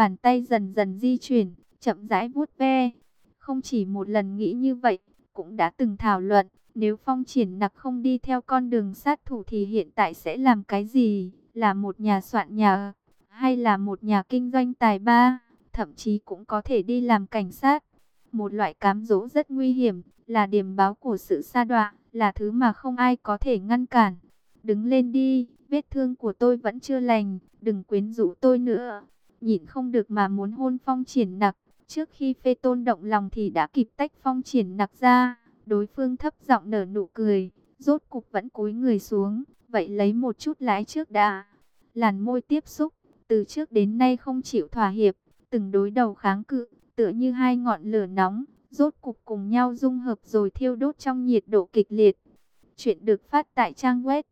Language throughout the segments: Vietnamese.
bàn tay dần dần di chuyển, chậm rãi vuốt ve. Không chỉ một lần nghĩ như vậy, cũng đã từng thảo luận, nếu Phong Triển Nặc không đi theo con đường sát thủ thì hiện tại sẽ làm cái gì? Là một nhà soạn nhà, hay là một nhà kinh doanh tài ba, thậm chí cũng có thể đi làm cảnh sát. Một loại cám dỗ rất nguy hiểm, là điềm báo của sự sa đọa, là thứ mà không ai có thể ngăn cản. Đứng lên đi, vết thương của tôi vẫn chưa lành, đừng quyến rũ tôi nữa. Nhịn không được mà muốn hôn Phong Triển Nặc. Trước khi Phê Tôn động lòng thì đã kịp tách Phong Triển Nặc ra. Đối phương thấp giọng nở nụ cười, rốt cục vẫn cúi người xuống. Vậy lấy một chút lái trước đã. Làn môi tiếp xúc, từ trước đến nay không chịu thỏa hiệp, từng đối đầu kháng cự, tựa như hai ngọn lửa nóng, rốt cục cùng nhau dung hợp rồi thiêu đốt trong nhiệt độ kịch liệt. Chuyện được phát tại trang web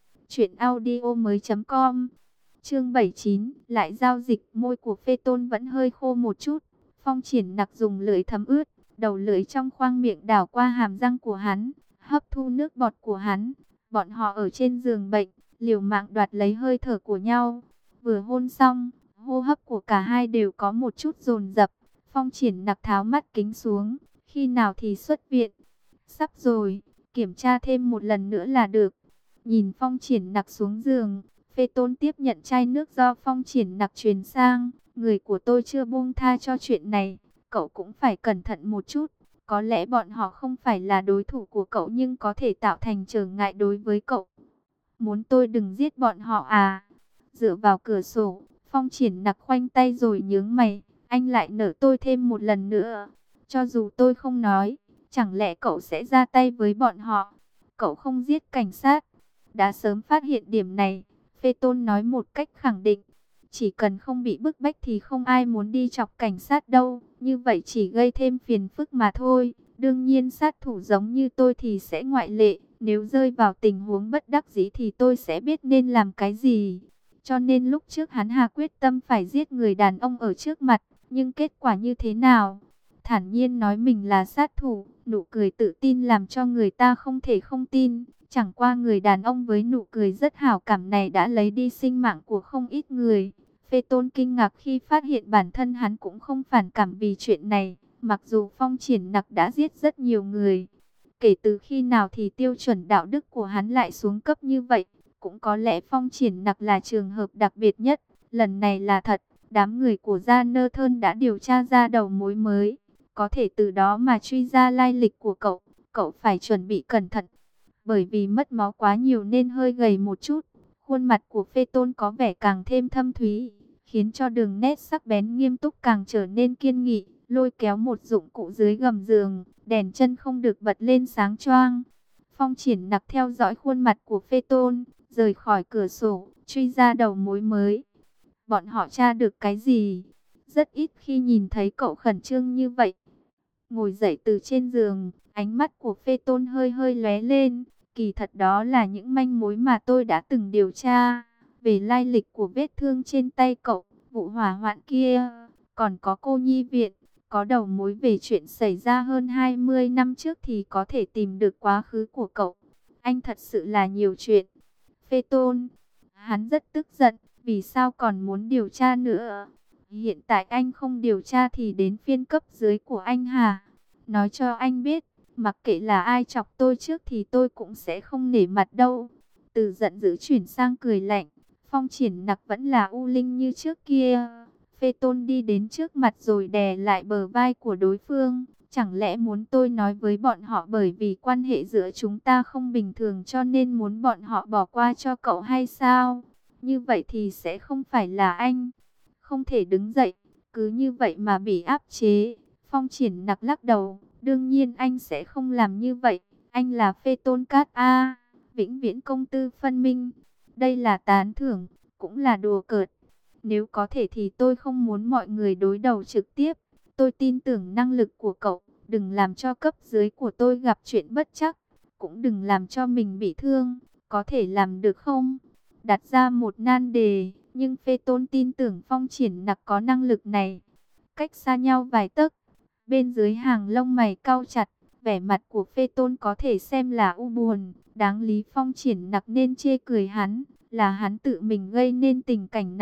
truyệnaudiomoi.com. Chương 79, lại giao dịch. Môi của Phê Tôn vẫn hơi khô một chút. Phong Triển Nặc dùng lưỡi thấm ướt, đầu lưỡi trong khoang miệng đảo qua hàm răng của hắn, hấp thu nước bọt của hắn. Bọn họ ở trên giường bệnh, liều mạng đoạt lấy hơi thở của nhau. Vừa hôn xong, hô hấp của cả hai đều có một chút dồn dập. Phong Triển Nặc tháo mắt kính xuống, khi nào thì xuất viện? Sắp rồi, kiểm tra thêm một lần nữa là được. Nhìn Phong Triển Nặc xuống giường, Phê Tôn tiếp nhận chai nước do Phong Triển Nặc truyền sang. Người của tôi chưa buông tha cho chuyện này, cậu cũng phải cẩn thận một chút. Có lẽ bọn họ không phải là đối thủ của cậu nhưng có thể tạo thành trở ngại đối với cậu. Muốn tôi đừng giết bọn họ à? Dựa vào cửa sổ, Phong Triển Nặc khoanh tay rồi nhướng mày. Anh lại nở tôi thêm một lần nữa. Cho dù tôi không nói, chẳng lẽ cậu sẽ ra tay với bọn họ? Cậu không giết cảnh sát. Đã sớm phát hiện điểm này, Phê Tôn nói một cách khẳng định. Chỉ cần không bị bức bách thì không ai muốn đi chọc cảnh sát đâu. Như vậy chỉ gây thêm phiền phức mà thôi. Đương nhiên sát thủ giống như tôi thì sẽ ngoại lệ. Nếu rơi vào tình huống bất đắc dĩ thì tôi sẽ biết nên làm cái gì. Cho nên lúc trước hắn hà quyết tâm phải giết người đàn ông ở trước mặt. Nhưng kết quả như thế nào? Thản nhiên nói mình là sát thủ. Nụ cười tự tin làm cho người ta không thể không tin. Chẳng qua người đàn ông với nụ cười rất hảo cảm này đã lấy đi sinh mạng của không ít người. Phê Tôn kinh ngạc khi phát hiện bản thân hắn cũng không phản cảm vì chuyện này. Mặc dù Phong Triển Nặc đã giết rất nhiều người. Kể từ khi nào thì tiêu chuẩn đạo đức của hắn lại xuống cấp như vậy? Cũng có lẽ Phong Triển Nặc là trường hợp đặc biệt nhất. Lần này là thật, đám người của Gia Nơ Thơn đã điều tra ra đầu mối mới. Có thể từ đó mà truy ra lai lịch của cậu. Cậu phải chuẩn bị cẩn thận. Bởi vì mất máu quá nhiều nên hơi gầy một chút. Khuôn mặt của Phê Tôn có vẻ càng thêm thâm thúy, khiến cho đường nét sắc bén nghiêm túc càng trở nên kiên nghị. Lôi kéo một dụng cụ dưới gầm giường, đèn chân không được bật lên sáng choang. Phong Triển Nặc theo dõi khuôn mặt của Phê Tôn, rời khỏi cửa sổ, truy ra đầu mối mới. Bọn họ tra được cái gì? Rất ít khi nhìn thấy cậu khẩn trương như vậy. Ngồi dậy từ trên giường, ánh mắt của Phê Tôn hơi hơi lóe lên. Kỳ thật đó là những manh mối mà tôi đã từng điều tra. Về lai lịch của vết thương trên tay cậu, vụ hỏa hoạn kia, còn có cô nhi viện. Có đầu mối về chuyện xảy ra hơn 20 năm trước thì có thể tìm được quá khứ của cậu. Anh thật sự là nhiều chuyện. Phê Tôn, hắn rất tức giận, vì sao còn muốn điều tra nữa? Hiện tại anh không điều tra thì đến phiên cấp dưới của anh hả? Nói cho anh biết, mặc kệ là ai chọc tôi trước thì tôi cũng sẽ không nể mặt đâu. Từ giận dữ chuyển sang cười lạnh, Phong Triển Nặc vẫn là u linh như trước kia. Phê Tôn đi đến trước mặt rồi đè lại bờ vai của đối phương. Chẳng lẽ muốn tôi nói với bọn họ bởi vì quan hệ giữa chúng ta không bình thường cho nên muốn bọn họ bỏ qua cho cậu hay sao? Như vậy thì sẽ không phải là anh. Không thể đứng dậy, cứ như vậy mà bị áp chế. Phong Triển Nặc lắc đầu, đương nhiên anh sẽ không làm như vậy. Anh là Phê Tôn Cát A, vĩnh viễn công tư phân minh. Đây là tán thưởng, cũng là đùa cợt. Nếu có thể thì tôi không muốn mọi người đối đầu trực tiếp. Tôi tin tưởng năng lực của cậu, đừng làm cho cấp dưới của tôi gặp chuyện bất trắc. Cũng đừng làm cho mình bị thương, có thể làm được không? Đặt ra một nan đề, nhưng Phê Tôn tin tưởng Phong Triển Nặc có năng lực này. Cách xa nhau vài tấc, bên dưới hàng lông mày cau chặt, vẻ mặt của Phê Tôn có thể xem là u buồn. Đáng lý Phong Triển Nặc nên chê cười hắn, là hắn tự mình gây nên tình cảnh này.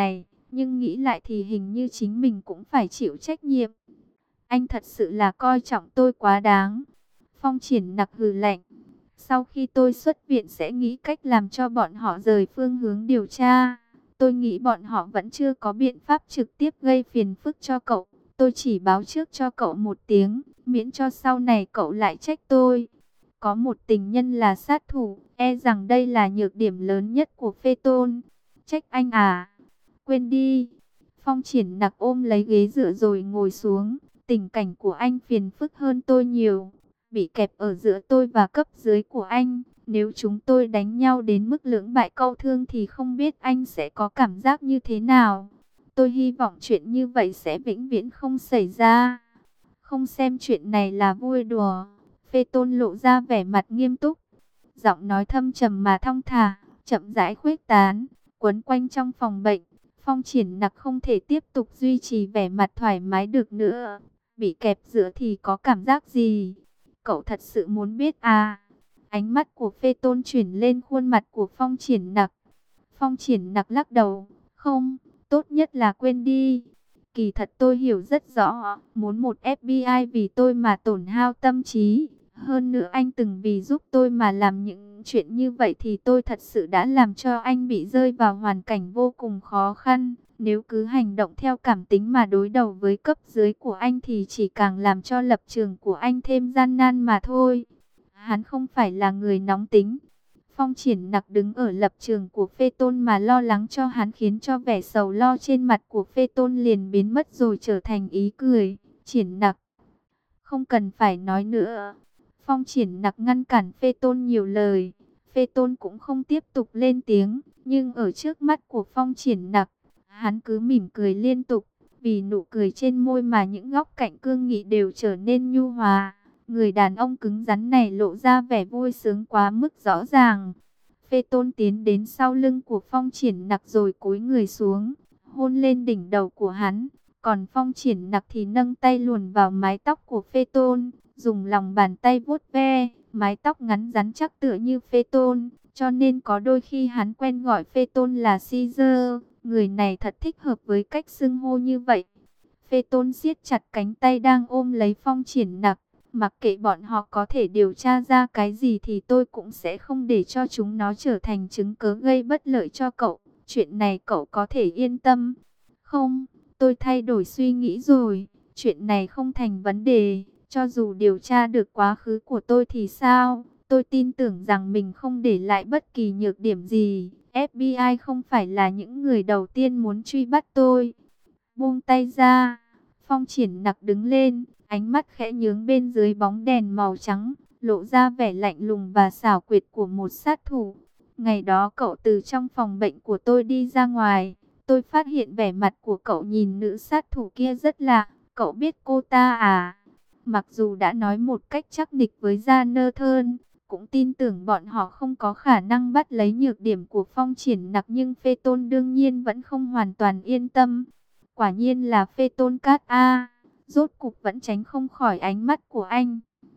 nhưng nghĩ lại thì hình như chính mình cũng phải chịu trách nhiệm. Anh thật sự là coi trọng tôi quá đáng. Phong Triển Nặc hừ lạnh. Sau khi tôi xuất viện sẽ nghĩ cách làm cho bọn họ rời phương hướng điều tra. Tôi nghĩ bọn họ vẫn chưa có biện pháp trực tiếp gây phiền phức cho cậu. Tôi chỉ báo trước cho cậu một tiếng, miễn cho sau này cậu lại trách tôi. Có một tình nhân là sát thủ, e rằng đây là nhược điểm lớn nhất của Phê Tôn. Trách anh à? Quên đi. Phong Triển Nặc ôm lấy ghế dựa rồi ngồi xuống. Tình cảnh của anh phiền phức hơn tôi nhiều. Bị kẹp ở giữa tôi và cấp dưới của anh. Nếu chúng tôi đánh nhau đến mức lưỡng bại câu thương thì không biết anh sẽ có cảm giác như thế nào. Tôi hy vọng chuyện như vậy sẽ vĩnh viễn không xảy ra. Không xem chuyện này là vui đùa. Phê Tôn lộ ra vẻ mặt nghiêm túc. Giọng nói thâm trầm mà thong thả, chậm rãi khuếch tán, quấn quanh trong phòng bệnh. Phong Triển Nặc không thể tiếp tục duy trì vẻ mặt thoải mái được nữa. Bị kẹp giữa thì có cảm giác gì? Cậu thật sự muốn biết à? Ánh mắt của Phê Tôn chuyển lên khuôn mặt của Phong Triển Nặc. Phong Triển Nặc lắc đầu. Không, tốt nhất là quên đi. Kỳ thật tôi hiểu rất rõ, muốn một FBI vì tôi mà tổn hao tâm trí. Hơn nữa anh từng vì giúp tôi mà làm những chuyện như vậy thì tôi thật sự đã làm cho anh bị rơi vào hoàn cảnh vô cùng khó khăn. Nếu cứ hành động theo cảm tính mà đối đầu với cấp dưới của anh thì chỉ càng làm cho lập trường của anh thêm gian nan mà thôi. Hắn không phải là người nóng tính. Phong Triển Nặc đứng ở lập trường của Phê Tôn mà lo lắng cho hắn, khiến cho vẻ sầu lo trên mặt của Phê Tôn liền biến mất rồi trở thành ý cười. Triển Nặc, không cần phải nói nữa. Phong Triển Nặc ngăn cản Phê Tôn nhiều lời. Phê Tôn cũng không tiếp tục lên tiếng, nhưng ở trước mắt của Phong Triển Nặc, hắn cứ mỉm cười liên tục. Vì nụ cười trên môi mà những góc cạnh cương nghị đều trở nên nhu hòa. Người đàn ông cứng rắn này lộ ra vẻ vui sướng quá mức rõ ràng. Phê Tôn tiến đến sau lưng của Phong Triển Nặc rồi cúi người xuống, hôn lên đỉnh đầu của hắn. Còn Phong Triển Nặc thì nâng tay luồn vào mái tóc của Phê Tôn, dùng lòng bàn tay vuốt ve. Mái tóc ngắn rắn chắc tựa như Phê Tôn, cho nên có đôi khi hắn quen gọi Phê Tôn là Caesar. Người này thật thích hợp với cách xưng hô như vậy. Phê Tôn siết chặt cánh tay đang ôm lấy Phong Triển Nặc. Mặc kệ bọn họ có thể điều tra ra cái gì thì tôi cũng sẽ không để cho chúng nó trở thành chứng cớ gây bất lợi cho cậu. Chuyện này cậu có thể yên tâm. Không, tôi thay đổi suy nghĩ rồi. Chuyện này không thành vấn đề. Cho dù điều tra được quá khứ của tôi thì sao? Tôi tin tưởng rằng mình không để lại bất kỳ nhược điểm gì. FBI không phải là những người đầu tiên muốn truy bắt tôi. Buông tay ra. Phong Triển Nặc đứng lên, ánh mắt khẽ nhướng bên dưới bóng đèn màu trắng, lộ ra vẻ lạnh lùng và xảo quyệt của một sát thủ. Ngày đó cậu từ trong phòng bệnh của tôi đi ra ngoài, tôi phát hiện vẻ mặt của cậu nhìn nữ sát thủ kia rất lạ. Cậu biết cô ta à? Mặc dù đã nói một cách chắc nịch với Jonathan, cũng tin tưởng bọn họ không có khả năng bắt lấy nhược điểm của Phong Triển Nặc, nhưng Phê Tôn đương nhiên vẫn không hoàn toàn yên tâm. Quả nhiên là Phê Tôn Cát A. Rốt cục vẫn tránh không khỏi ánh mắt của anh.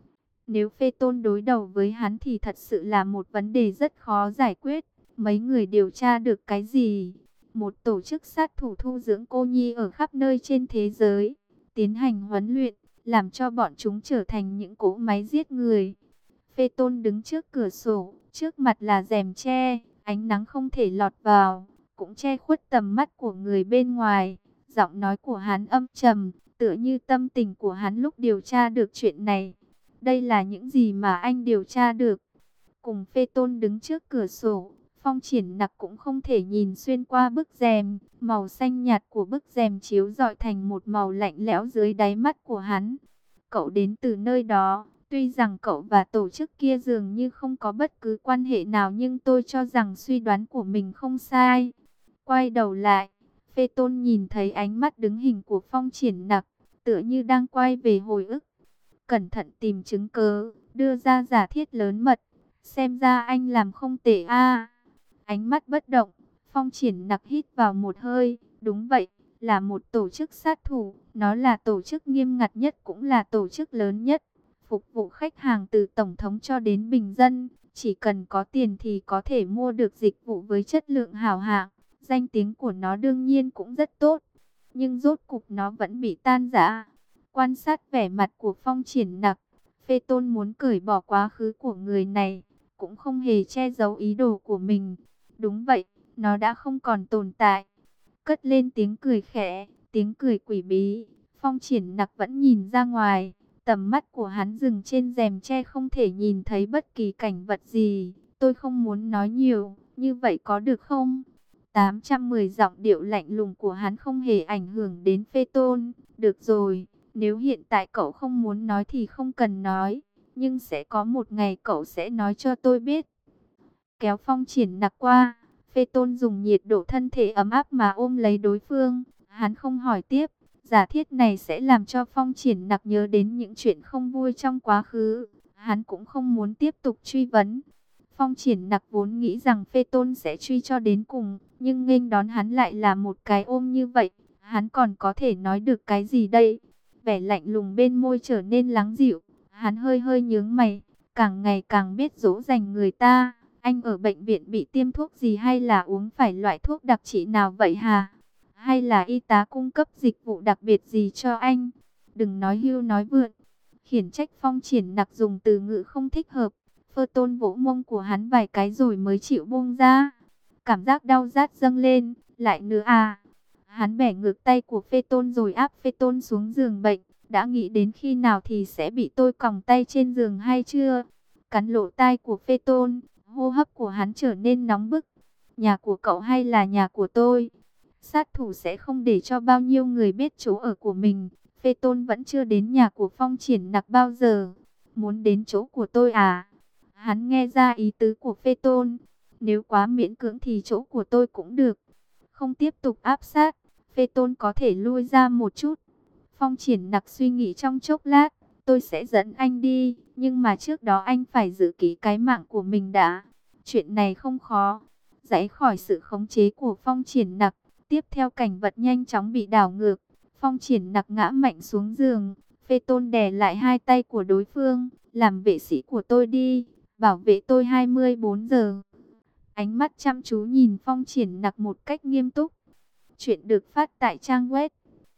Nếu Phê Tôn đối đầu với hắn thì thật sự là một vấn đề rất khó giải quyết. Mấy người điều tra được cái gì? Một tổ chức sát thủ thu dưỡng cô nhi ở khắp nơi trên thế giới, tiến hành huấn luyện, làm cho bọn chúng trở thành những cỗ máy giết người. Phê Tôn đứng trước cửa sổ, trước mặt là rèm che, ánh nắng không thể lọt vào, cũng che khuất tầm mắt của người bên ngoài. Giọng nói của hắn âm trầm, tựa như tâm tình của hắn lúc điều tra được chuyện này. Đây là những gì mà anh điều tra được? Cùng Phê Tôn đứng trước cửa sổ, Phong Triển Nặc cũng không thể nhìn xuyên qua bức rèm. Màu xanh nhạt của bức rèm chiếu rọi thành một màu lạnh lẽo dưới đáy mắt của hắn. Cậu đến từ nơi đó. Tuy rằng cậu và tổ chức kia dường như không có bất cứ quan hệ nào, nhưng tôi cho rằng suy đoán của mình không sai. Quay đầu lại, Phê Tôn nhìn thấy ánh mắt đứng hình của Phong Triển Nặc, tựa như đang quay về hồi ức. Cẩn thận tìm chứng cớ, đưa ra giả thiết lớn mật. Xem ra anh làm không tệ a. Ánh mắt bất động, Phong Triển Nặc hít vào một hơi. Đúng vậy, là một tổ chức sát thủ. Nó là tổ chức nghiêm ngặt nhất, cũng là tổ chức lớn nhất. Phục vụ khách hàng từ tổng thống cho đến bình dân. Chỉ cần có tiền thì có thể mua được dịch vụ với chất lượng hảo hạng. Danh tiếng của nó đương nhiên cũng rất tốt, nhưng rốt cục nó vẫn bị tan rã. Quan sát vẻ mặt của Phong Triển Nặc, Phê Tôn muốn cởi bỏ quá khứ của người này, cũng không hề che giấu ý đồ của mình. Đúng vậy, nó đã không còn tồn tại. Cất lên tiếng cười khẽ, tiếng cười quỷ bí. Phong Triển Nặc vẫn nhìn ra ngoài, tầm mắt của hắn dừng trên rèm tre, không thể nhìn thấy bất kỳ cảnh vật gì. Tôi không muốn nói nhiều, như vậy có được không? 810 giọng điệu lạnh lùng của hắn không hề ảnh hưởng đến Phê Tôn. Được rồi, nếu hiện tại cậu không muốn nói thì không cần nói, nhưng sẽ có một ngày cậu sẽ nói cho tôi biết. Kéo Phong Triển Nặc qua, Phê Tôn dùng nhiệt độ thân thể ấm áp mà ôm lấy đối phương. Hắn không hỏi tiếp, giả thiết này sẽ làm cho Phong Triển Nặc nhớ đến những chuyện không vui trong quá khứ. Hắn cũng không muốn tiếp tục truy vấn. Phong Triển Nặc vốn nghĩ rằng Phê Tôn sẽ truy cho đến cùng, nhưng nghênh đón hắn lại là một cái ôm như vậy. Hắn còn có thể nói được cái gì đây? Vẻ lạnh lùng bên môi trở nên lắng dịu. Hắn hơi hơi nhướng mày, càng ngày càng biết dỗ dành người ta. Anh ở bệnh viện bị tiêm thuốc gì hay là uống phải loại thuốc đặc trị nào vậy hả? Hay là y tá cung cấp dịch vụ đặc biệt gì cho anh? Đừng nói hưu nói vượn. Khiển trách Phong Triển Nặc dùng từ ngữ không thích hợp. Phơ Tôn vỗ mông của hắn vài cái rồi mới chịu buông ra. Cảm giác đau rát dâng lên, lại nữa à? Hắn bẻ ngược tay của Phê Tôn rồi áp Phê Tôn xuống giường bệnh. Đã nghĩ đến khi nào thì sẽ bị tôi còng tay trên giường hay chưa? Cắn lỗ tai của Phê Tôn, hô hấp của hắn trở nên nóng bức. Nhà của cậu hay là nhà của tôi? Sát thủ sẽ không để cho bao nhiêu người biết chỗ ở của mình. Phê Tôn vẫn chưa đến nhà của Phong Triển Nặc bao giờ. Muốn đến chỗ của tôi à? Hắn nghe ra ý tứ của Phê Tôn. Nếu quá miễn cưỡng thì chỗ của tôi cũng được. Không tiếp tục áp sát, Phê Tôn có thể lui ra một chút. Phong Triển Nặc suy nghĩ trong chốc lát. Tôi sẽ dẫn anh đi, nhưng mà trước đó anh phải giữ kỹ cái mạng của mình đã. Chuyện này không khó. Giãy khỏi sự khống chế của Phong Triển Nặc, tiếp theo cảnh vật nhanh chóng bị đảo ngược. Phong Triển Nặc ngã mạnh xuống giường. Phê Tôn đè lại hai tay của đối phương. Làm vệ sĩ của tôi đi, bảo vệ tôi 24 giờ. Ánh mắt chăm chú nhìn Phong Triển Nặc một cách nghiêm túc. Chuyện được phát tại trang web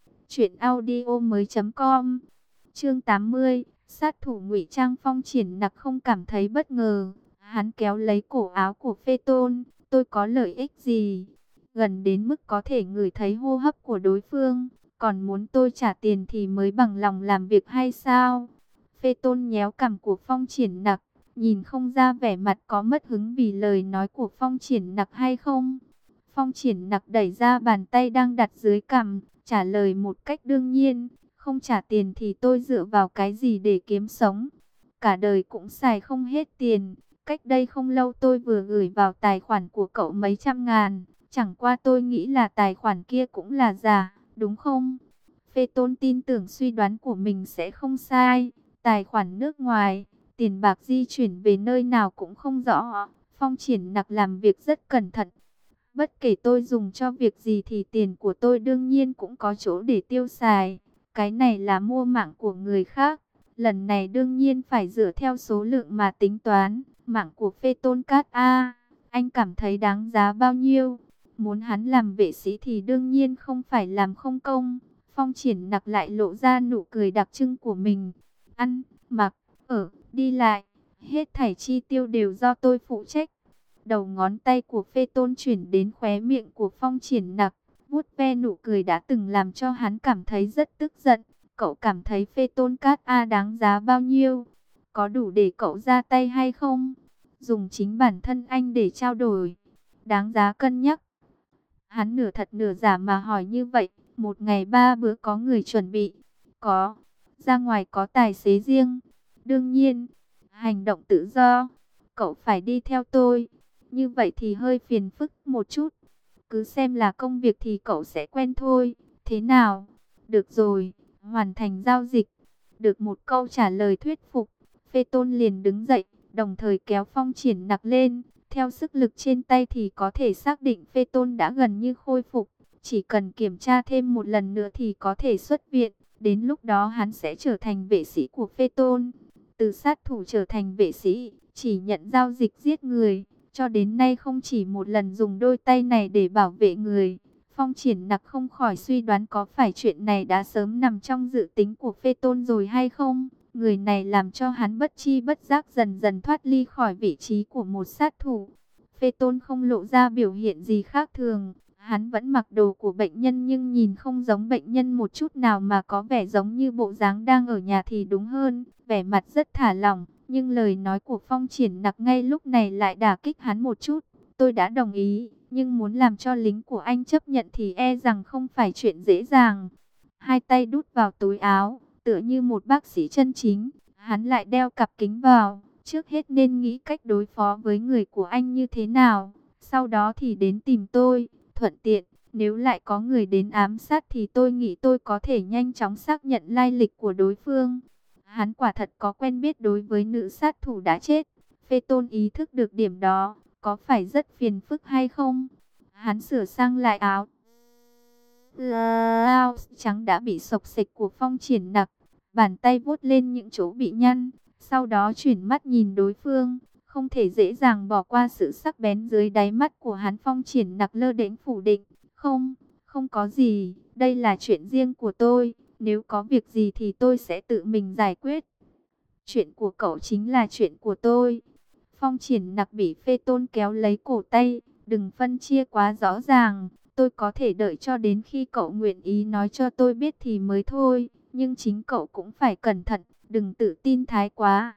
truyệnaudiomoi.com. Chương 80, sát thủ ngụy trang. Phong Triển Nặc không cảm thấy bất ngờ. Hắn kéo lấy cổ áo của Phê Tôn. Tôi có lợi ích gì? Gần đến mức có thể ngửi thấy hô hấp của đối phương. Còn muốn tôi trả tiền thì mới bằng lòng làm việc hay sao? Phê Tôn nhéo cằm của Phong Triển Nặc. Nhìn không ra vẻ mặt có mất hứng vì lời nói của Phong Triển Nặc hay không. Phong Triển Nặc đẩy ra bàn tay đang đặt dưới cằm, trả lời một cách đương nhiên. Không trả tiền thì tôi dựa vào cái gì để kiếm sống? Cả đời cũng xài không hết tiền. Cách đây không lâu tôi vừa gửi vào tài khoản của cậu mấy trăm ngàn. Chẳng qua tôi nghĩ là tài khoản kia cũng là giả, đúng không? Phê Tôn tin tưởng suy đoán của mình sẽ không sai. Tài khoản nước ngoài, tiền bạc di chuyển về nơi nào cũng không rõ. Phong Triển Nặc làm việc rất cẩn thận. Bất kể tôi dùng cho việc gì thì tiền của tôi đương nhiên cũng có chỗ để tiêu xài. Cái này là mua mạng của người khác. Lần này đương nhiên phải dựa theo số lượng mà tính toán. Mạng của Phê Tôn Cát A, anh cảm thấy đáng giá bao nhiêu? Muốn hắn làm vệ sĩ thì đương nhiên không phải làm không công. Phong Triển Nặc lại lộ ra nụ cười đặc trưng của mình. Ăn, mặc, ở, đi lại, hết thảy chi tiêu đều do tôi phụ trách. Đầu ngón tay của Phê Tôn chuyển đến khóe miệng của Phong Triển Nặc, vuốt ve nụ cười đã từng làm cho hắn cảm thấy rất tức giận. Cậu cảm thấy Phê Tôn Cát A đáng giá bao nhiêu? Có đủ để cậu ra tay hay không? Dùng chính bản thân anh để trao đổi, đáng giá cân nhắc. Hắn nửa thật nửa giả mà hỏi như vậy. Một ngày 3 bữa có người chuẩn bị? Có. Ra ngoài có tài xế riêng? Đương nhiên. Hành động tự do? Cậu phải đi theo tôi. Như vậy thì hơi phiền phức một chút. Cứ xem là công việc thì cậu sẽ quen thôi. Thế nào? Được rồi, hoàn thành giao dịch. Được một câu trả lời thuyết phục, Phê Tôn liền đứng dậy, đồng thời kéo Phong Triển Nặc lên. Theo sức lực trên tay thì có thể xác định Phê Tôn đã gần như khôi phục. Chỉ cần kiểm tra thêm một lần nữa thì có thể xuất viện. Đến lúc đó hắn sẽ trở thành vệ sĩ của Phê Tôn. Từ sát thủ trở thành vệ sĩ, chỉ nhận giao dịch giết người. cho đến nay không chỉ một lần dùng đôi tay này để bảo vệ người. Phong Triển Nặc không khỏi suy đoán có phải chuyện này đã sớm nằm trong dự tính của Phê Tôn rồi hay không. Người này làm cho hắn bất chi bất giác dần dần thoát ly khỏi vị trí của một sát thủ. Phê Tôn không lộ ra biểu hiện gì khác thường. Hắn vẫn mặc đồ của bệnh nhân nhưng nhìn không giống bệnh nhân một chút nào mà có vẻ giống như bộ dáng đang ở nhà thì đúng hơn. Vẻ mặt rất thả lỏng, nhưng lời nói của Phong Triển Nặc ngay lúc này lại đả kích hắn một chút. Tôi đã đồng ý, nhưng muốn làm cho lính của anh chấp nhận thì e rằng không phải chuyện dễ dàng. Hai tay đút vào túi áo, tựa như một bác sĩ chân chính. Hắn lại đeo cặp kính vào. Trước hết nên nghĩ cách đối phó với người của anh như thế nào. Sau đó thì đến tìm tôi. Thuận tiện, nếu lại có người đến ám sát thì tôi nghĩ tôi có thể nhanh chóng xác nhận lai lịch của đối phương. Hắn quả thật có quen biết đối với nữ sát thủ đã chết. Phê Tôn ý thức được điểm đó, có phải rất phiền phức hay không? Hắn sửa sang lại áo trắng đã bị xộc xệch của Phong Triển Nặc, bàn tay vuốt lên những chỗ bị nhăn, sau đó chuyển mắt nhìn đối phương, không thể dễ dàng bỏ qua sự sắc bén dưới đáy mắt của hắn. Phong Triển Nặc lơ đễnh phủ định, không có gì, đây là chuyện riêng của tôi, nếu có việc gì thì tôi sẽ tự mình giải quyết. Chuyện của cậu chính là chuyện của tôi. Phong Triển Nặc bị Phê Tôn kéo lấy cổ tay, đừng phân chia quá rõ ràng. Tôi có thể đợi cho đến khi cậu nguyện ý nói cho tôi biết thì mới thôi. Nhưng chính cậu cũng phải cẩn thận, đừng tự tin thái quá.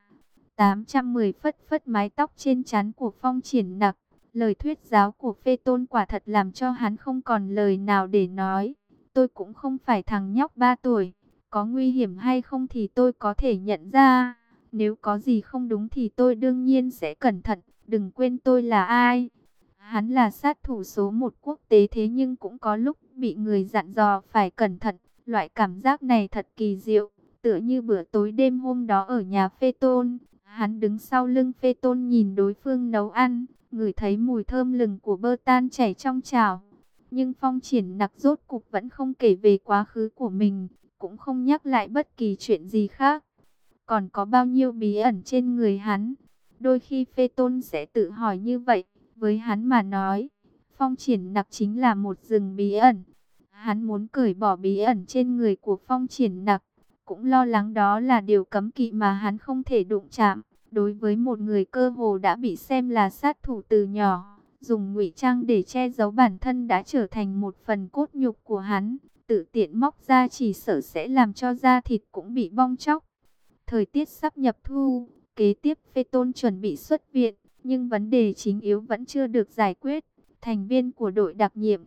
810 phất phất mái tóc trên trán của Phong Triển Nặc. Lời thuyết giáo của Phê Tôn quả thật làm cho hắn không còn lời nào để nói. Tôi cũng không phải thằng nhóc 3 tuổi. Có nguy hiểm hay không thì tôi có thể nhận ra. Nếu có gì không đúng thì tôi đương nhiên sẽ cẩn thận. Đừng quên tôi là ai. Hắn là sát thủ số 1 quốc tế, thế nhưng cũng có lúc bị người dặn dò phải cẩn thận. Loại cảm giác này thật kỳ diệu. Tựa như bữa tối đêm hôm đó ở nhà Phê Tôn. Hắn đứng sau lưng Phê Tôn nhìn đối phương nấu ăn. Ngửi thấy mùi thơm lừng của bơ tan chảy trong chảo. Nhưng Phong Triển Nặc rốt cục vẫn không kể về quá khứ của mình. Cũng không nhắc lại bất kỳ chuyện gì khác. Còn có bao nhiêu bí ẩn trên người hắn? Đôi khi Phê Tôn sẽ tự hỏi như vậy. Với hắn mà nói, Phong Triển Nặc chính là một rừng bí ẩn. Hắn muốn cởi bỏ bí ẩn trên người của Phong Triển Nặc, cũng lo lắng đó là điều cấm kỵ mà hắn không thể đụng chạm. Đối với một người cơ hồ đã bị xem là sát thủ từ nhỏ, dùng ngụy trang để che giấu bản thân đã trở thành một phần cốt nhục của hắn. Tự tiện móc ra chỉ sợ sẽ làm cho da thịt cũng bị bong tróc. Thời tiết sắp nhập thu, kế tiếp Phê Tôn chuẩn bị xuất viện, nhưng vấn đề chính yếu vẫn chưa được giải quyết. Thành viên của đội đặc nhiệm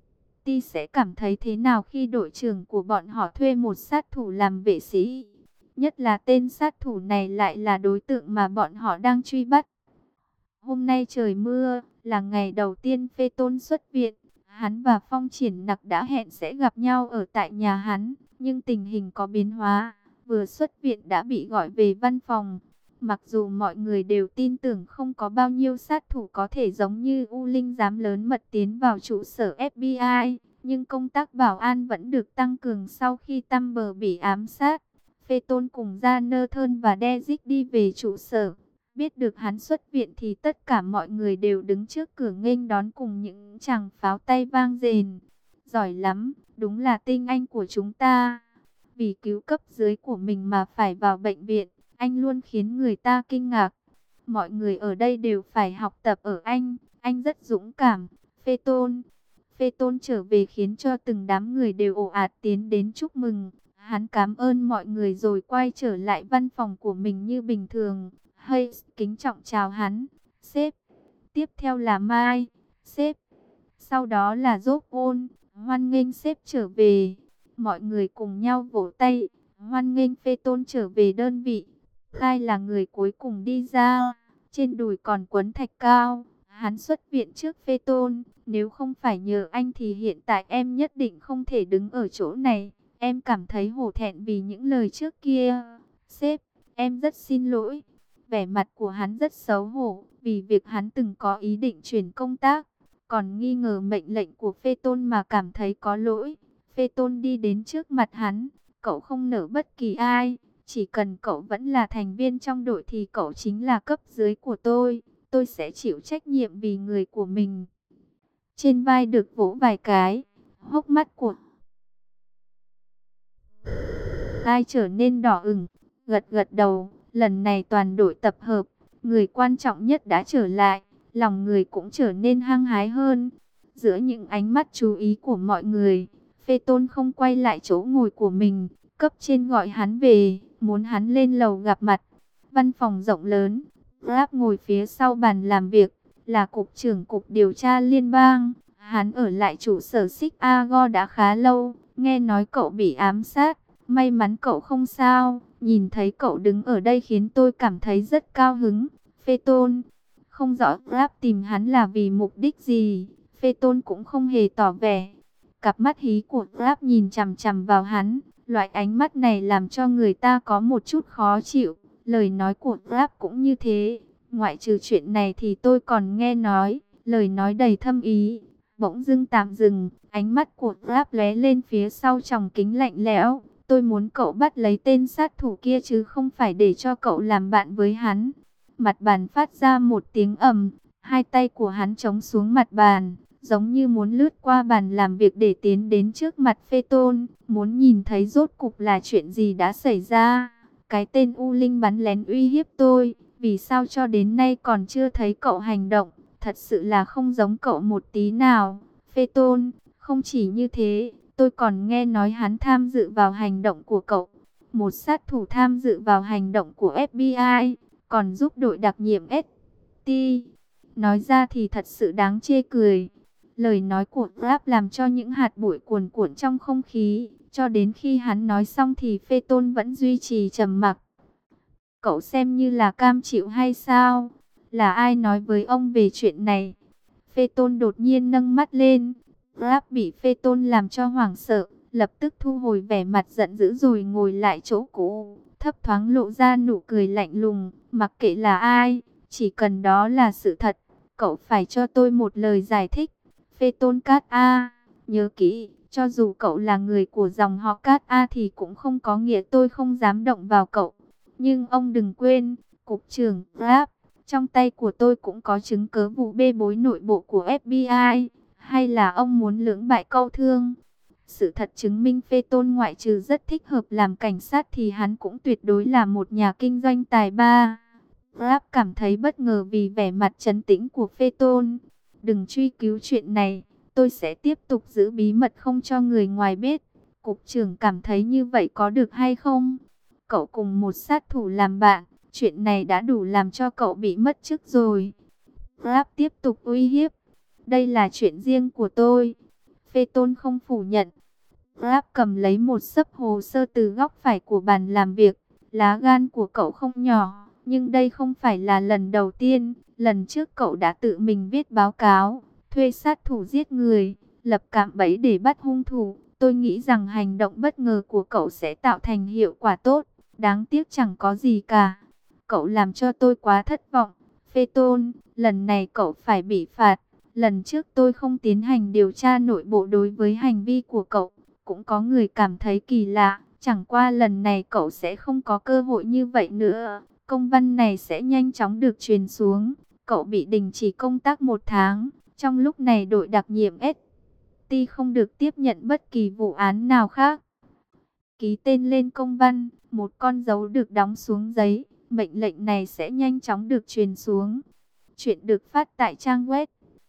ST sẽ cảm thấy thế nào khi đội trưởng của bọn họ thuê một sát thủ làm vệ sĩ? Nhất là tên sát thủ này lại là đối tượng mà bọn họ đang truy bắt. Hôm nay trời mưa, là ngày đầu tiên Phê Tôn xuất viện. Hắn và Phong Triển Nặc đã hẹn sẽ gặp nhau ở tại nhà hắn, nhưng tình hình có biến hóa. Vừa xuất viện đã bị gọi về văn phòng. Mặc dù mọi người đều tin tưởng không có bao nhiêu sát thủ có thể giống như U Linh dám lớn mật tiến vào trụ sở FBI, nhưng công tác bảo an vẫn được tăng cường sau khi Tamber bị ám sát. Phê Tôn cùng Jonathan và Dezic đi về trụ sở. Biết được hắn xuất viện thì tất cả mọi người đều đứng trước cửa nghênh đón cùng những tràng pháo tay vang dền. Giỏi lắm, đúng là tinh anh của chúng ta. Vì cứu cấp dưới của mình mà phải vào bệnh viện, anh luôn khiến người ta kinh ngạc. Mọi người ở đây đều phải học tập ở anh rất dũng cảm. Phê Tôn trở về khiến cho từng đám người đều ồ ạt tiến đến chúc mừng. Hắn cảm ơn mọi người rồi quay trở lại văn phòng của mình như bình thường. Hayes kính trọng chào hắn. Sếp. Tiếp theo là Mai. Sếp. Sau đó là Job. Hoan nghênh sếp trở về. Mọi người cùng nhau vỗ tay. Hoan nghênh Phê Tôn trở về đơn vị. Khai là người cuối cùng đi ra. Trên đùi còn quấn thạch cao. Hắn xuất viện trước Phê Tôn. Nếu không phải nhờ anh thì hiện tại em nhất định không thể đứng ở chỗ này. Em cảm thấy hổ thẹn vì những lời trước kia. Sếp, em rất xin lỗi. Vẻ mặt của hắn rất xấu hổ, vì việc hắn từng có ý định chuyển công tác, còn nghi ngờ mệnh lệnh của Phê Tôn mà cảm thấy có lỗi. Phê Tôn đi đến trước mặt hắn, cậu không nợ bất kỳ ai, chỉ cần cậu vẫn là thành viên trong đội thì cậu chính là cấp dưới của tôi. tôi sẽ chịu trách nhiệm vì người của mình. Trên vai được vỗ vài cái, hốc mắt của Ai trở nên đỏ ửng, gật gật đầu, lần này toàn đội tập hợp, người quan trọng nhất đã trở lại, lòng người cũng trở nên hăng hái hơn. Giữa những ánh mắt chú ý của mọi người, Phê Tôn không quay lại chỗ ngồi của mình, cấp trên gọi hắn về, muốn hắn lên lầu gặp mặt. Văn phòng rộng lớn, Grab ngồi phía sau bàn làm việc, là cục trưởng cục điều tra liên bang. Hắn ở lại trụ sở Chicago đã khá lâu, nghe nói cậu bị ám sát. May mắn cậu không sao, nhìn thấy cậu đứng ở đây khiến tôi cảm thấy rất cao hứng. Phê Tôn, không rõ Grab tìm hắn là vì mục đích gì, Phê Tôn cũng không hề tỏ vẻ. Cặp mắt hí của Grab nhìn chằm chằm vào hắn, loại ánh mắt này làm cho người ta có một chút khó chịu. Lời nói của Grab cũng như thế, ngoại trừ chuyện này thì tôi còn nghe nói, lời nói đầy thâm ý. Bỗng dưng tạm dừng, ánh mắt của Grab lóe lên phía sau tròng kính lạnh lẽo. Tôi muốn cậu bắt lấy tên sát thủ kia chứ không phải để cho cậu làm bạn với hắn. Mặt bàn phát ra một tiếng ầm, hai tay của hắn chống xuống mặt bàn, giống như muốn lướt qua bàn làm việc để tiến đến trước mặt Phê Tôn, muốn nhìn thấy rốt cục là chuyện gì đã xảy ra. Cái tên U Linh bắn lén uy hiếp tôi, vì sao cho đến nay còn chưa thấy cậu hành động, thật sự là không giống cậu một tí nào. Phê Tôn, không chỉ như thế, tôi còn nghe nói hắn tham dự vào hành động của cậu. Một sát thủ tham dự vào hành động của FBI, còn giúp đội đặc nhiệm ST. Nói ra thì thật sự đáng chê cười. Lời nói của Grab làm cho những hạt bụi cuồn cuộn trong không khí. Cho đến khi hắn nói xong thì Phê Tôn vẫn duy trì trầm mặc. Cậu xem như là cam chịu hay sao? Là ai nói với ông về chuyện này? Phê Tôn đột nhiên nâng mắt lên. Grab bị Phê Tôn làm cho hoảng sợ, lập tức thu hồi vẻ mặt giận dữ rồi ngồi lại chỗ cũ, thấp thoáng lộ ra nụ cười lạnh lùng, mặc kệ là ai, chỉ cần đó là sự thật, cậu phải cho tôi một lời giải thích. Phê Tôn Cát A, nhớ kỹ, cho dù cậu là người của dòng họ Cát A thì cũng không có nghĩa tôi không dám động vào cậu. Nhưng ông đừng quên, cục trưởng Grab, trong tay của tôi cũng có chứng cứ vụ bê bối nội bộ của FBI. Hay là ông muốn lưỡng bại câu thương? Sự thật chứng minh Phê Tôn ngoại trừ rất thích hợp làm cảnh sát thì hắn cũng tuyệt đối là một nhà kinh doanh tài ba. Grab cảm thấy bất ngờ vì vẻ mặt trấn tĩnh của Phê Tôn. Đừng truy cứu chuyện này, tôi sẽ tiếp tục giữ bí mật không cho người ngoài biết. Cục trưởng cảm thấy như vậy có được hay không? Cậu cùng một sát thủ làm bạn, chuyện này đã đủ làm cho cậu bị mất chức rồi. Grab tiếp tục uy hiếp. Đây là chuyện riêng của tôi. Phê Tôn không phủ nhận. Grab cầm lấy một xấp hồ sơ từ góc phải của bàn làm việc. Lá gan của cậu không nhỏ, nhưng đây không phải là lần đầu tiên. Lần trước cậu đã tự mình viết báo cáo, thuê sát thủ giết người, lập cạm bẫy để bắt hung thủ. Tôi nghĩ rằng hành động bất ngờ của cậu sẽ tạo thành hiệu quả tốt. Đáng tiếc chẳng có gì cả. Cậu làm cho tôi quá thất vọng. Phê Tôn, lần này cậu phải bị phạt. Lần trước tôi không tiến hành điều tra nội bộ đối với hành vi của cậu. Cũng có người cảm thấy kỳ lạ. Chẳng qua lần này cậu sẽ không có cơ hội như vậy nữa. Công văn này sẽ nhanh chóng được truyền xuống. Cậu bị đình chỉ công tác 1 tháng. Trong lúc này đội đặc nhiệm ST không được tiếp nhận bất kỳ vụ án nào khác. Ký tên lên công văn, một con dấu được đóng xuống giấy. Mệnh lệnh này sẽ nhanh chóng được truyền xuống. Chuyện được phát tại trang web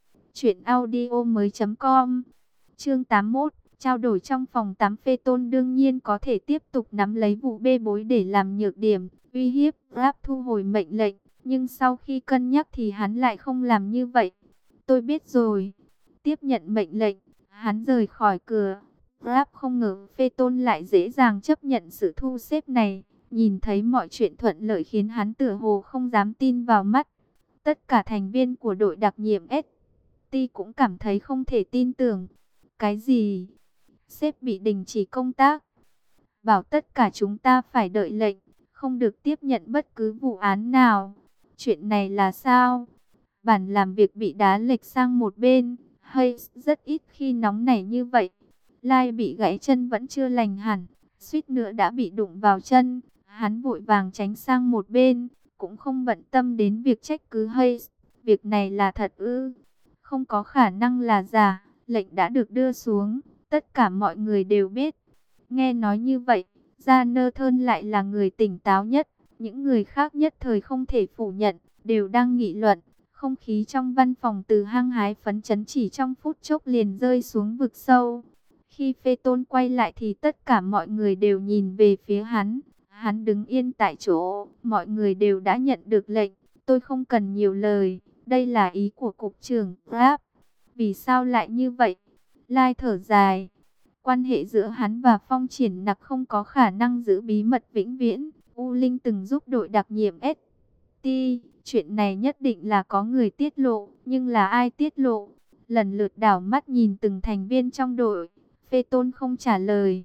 truyệnaudiomoi.com. Chương 81, trao đổi trong phòng tắm. Phê Tôn đương nhiên có thể tiếp tục nắm lấy vụ bê bối để làm nhược điểm, uy hiếp Grab thu hồi mệnh lệnh, nhưng sau khi cân nhắc thì hắn lại không làm như vậy. Tôi biết rồi. Tiếp nhận mệnh lệnh, hắn rời khỏi cửa. Grab không ngờ Phê Tôn lại dễ dàng chấp nhận sự thu xếp này. Nhìn thấy mọi chuyện thuận lợi khiến hắn tựa hồ không dám tin vào mắt. Tất cả thành viên của đội đặc nhiệm ST cũng cảm thấy không thể tin tưởng. Cái gì? Sếp bị đình chỉ công tác. Bảo tất cả chúng ta phải đợi lệnh, không được tiếp nhận bất cứ vụ án nào. Chuyện này là sao? Bàn làm việc bị đá lệch sang một bên. Hay rất ít khi nóng nảy như vậy. Lai bị gãy chân vẫn chưa lành hẳn, suýt nữa đã bị đụng vào chân. Hắn vội vàng tránh sang một bên, cũng không bận tâm đến việc trách cứ Hay. Việc này là thật ư? Không có khả năng là giả. Lệnh đã được đưa xuống, tất cả mọi người đều biết. Nghe nói như vậy, Gia Nơ Thơn lại là người tỉnh táo nhất. Những người khác nhất thời không thể phủ nhận, đều đang nghị luận. Không khí trong văn phòng từ hăng hái phấn chấn chỉ trong phút chốc liền rơi xuống vực sâu. Khi Phê Tôn quay lại thì tất cả mọi người đều nhìn về phía hắn. Hắn đứng yên tại chỗ, mọi người đều đã nhận được lệnh. Tôi không cần nhiều lời, đây là ý của cục trưởng Grab. Vì sao lại như vậy? Lai thở dài. Quan hệ giữa hắn và Phong Triển Nặc không có khả năng giữ bí mật vĩnh viễn. U Linh từng giúp đội đặc nhiệm ST. Chuyện này nhất định là có người tiết lộ, nhưng là ai tiết lộ? Lần lượt đảo mắt nhìn từng thành viên trong đội. Phê Tôn không trả lời.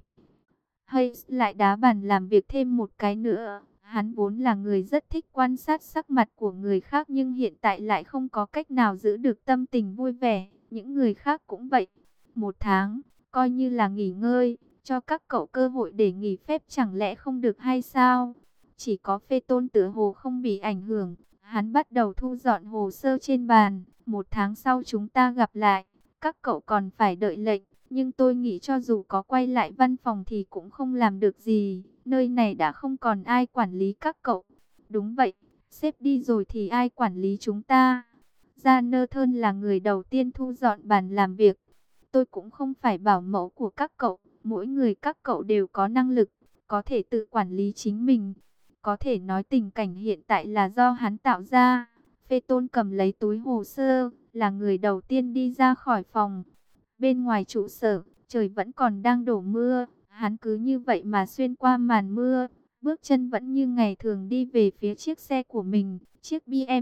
Hayes lại đá bàn làm việc thêm một cái nữa. Hắn vốn là người rất thích quan sát sắc mặt của người khác nhưng hiện tại lại không có cách nào giữ được tâm tình vui vẻ. Những người khác cũng vậy. Một tháng, coi như là nghỉ ngơi, cho các cậu cơ hội để nghỉ phép chẳng lẽ không được hay sao? Chỉ có Phê Tôn tựa hồ không bị ảnh hưởng. Hắn bắt đầu thu dọn hồ sơ trên bàn. Một tháng sau chúng ta gặp lại. Các cậu còn phải đợi lệnh. Nhưng tôi nghĩ cho dù có quay lại văn phòng thì cũng không làm được gì. Nơi này đã không còn ai quản lý các cậu. Đúng vậy, sếp đi rồi thì ai quản lý chúng ta? Gia Nơ Thơn là người đầu tiên thu dọn bàn làm việc. Tôi cũng không phải bảo mẫu của các cậu. Mỗi người các cậu đều có năng lực, có thể tự quản lý chính mình. Có thể nói tình cảnh hiện tại là do hắn tạo ra. Phê Tôn cầm lấy túi hồ sơ, là người đầu tiên đi ra khỏi phòng. Bên ngoài trụ sở, trời vẫn còn đang đổ mưa. Hắn cứ như vậy mà xuyên qua màn mưa. Bước chân vẫn như ngày thường đi về phía chiếc xe của mình. Chiếc